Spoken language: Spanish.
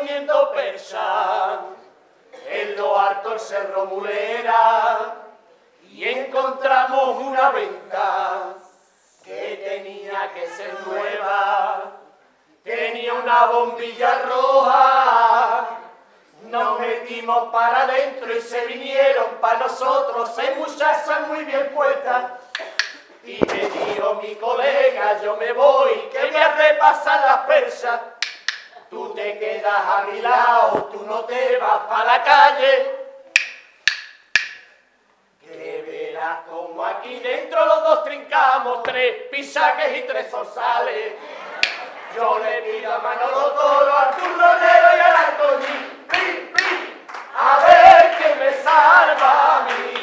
comiendo persa en lo alto del Cerro Mulera y encontramos una venta que tenía que ser nueva, tenía una bombilla roja. Nos metimos para adentro y se vinieron para nosotros 6 muchachas muy bien puestas. Y me dijo mi colega, yo me voy, que me repasan las persas. Tú te quedas a mi lado, tú no te vas para la calle. Que verás como aquí dentro los dos trincamos 3 pisaques y 3 zorzales. Yo le pido a Manolo Toro, al Turronero y al Antoñín, ¡pim, pim! A ver quién me salva a mí.